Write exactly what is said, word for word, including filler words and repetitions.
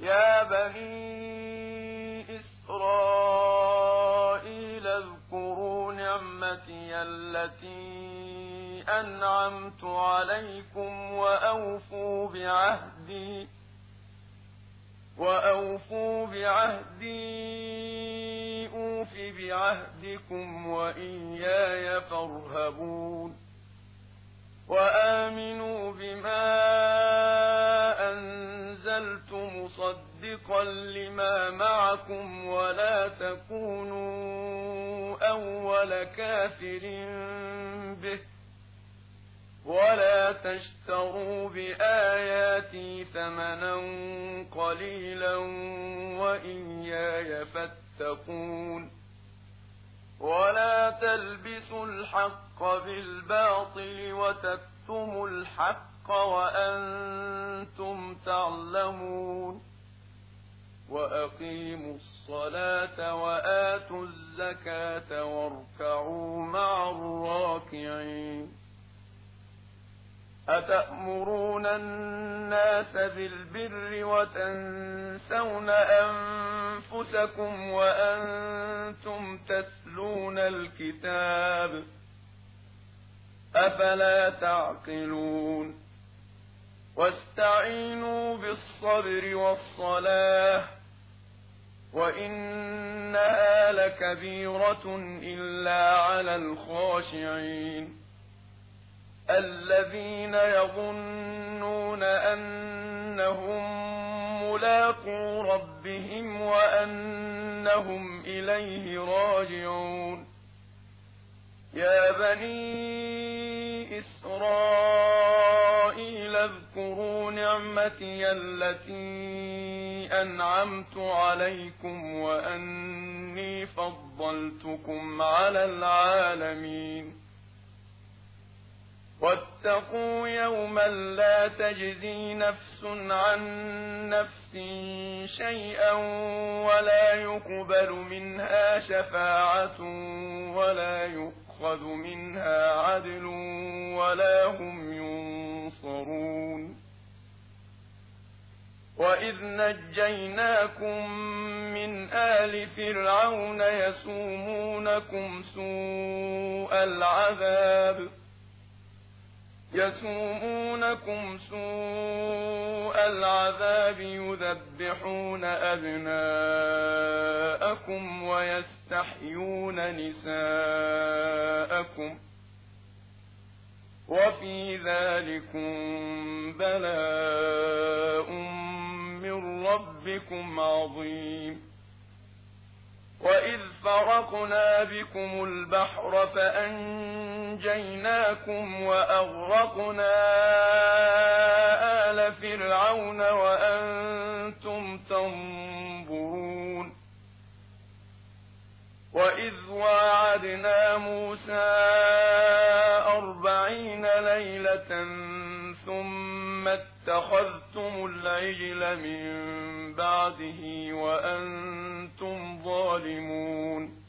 يا بني إسرائيل اذكروا نعمتي التي أنعمت عليكم وأوفوا بعهدي وأوفوا بعهدي أوف بعهدكم وإياي فارهبون وآمنوا بما أنزلت مصدقا لما معكم ولا تكونوا أول كافر به ولا تشتروا بآياتي ثمنا قليلا وإياي فاتقون ولا تلبسوا الحق بالباطل وتكتموا الحق وأنتم تعلمون وأقيموا الصلاة وآتوا الزكاة واركعوا مع الراكعين أتأمرون الناس بالبر وتنسون أنفسكم وأنتم تتلون الكتاب أفلا تعقلون واستعينوا بالصبر والصلاة وإنها لكبيرة إلا على الخاشعين الذين يظنون أنهم ملاقو ربهم وأنهم إليه راجعون يا بني إسرائيل اذكروا نعمتي التي أنعمت عليكم وأني فضلتكم على العالمين واتقوا يوما لا تجزي نفس عن نفس شيئا ولا يقبل منها شفاعة ولا يؤخذ منها عدل ولا هم ينصرون وإذ نجيناكم من آل فرعون يسومونكم سوء العذاب يسومونكم سوء العذاب يذبحون أبناءكم ويستحيون نساءكم وفي ذلكم بلاء من ربكم عظيم وإذ فرقنا بكم البحر فأنجيناكم وأغرقنا آل فرعون وأنتم تنظرون وإذ واعدنا موسى أربعين ليلة ثم اتخذتم العجل من بعده وأنتم ظالمون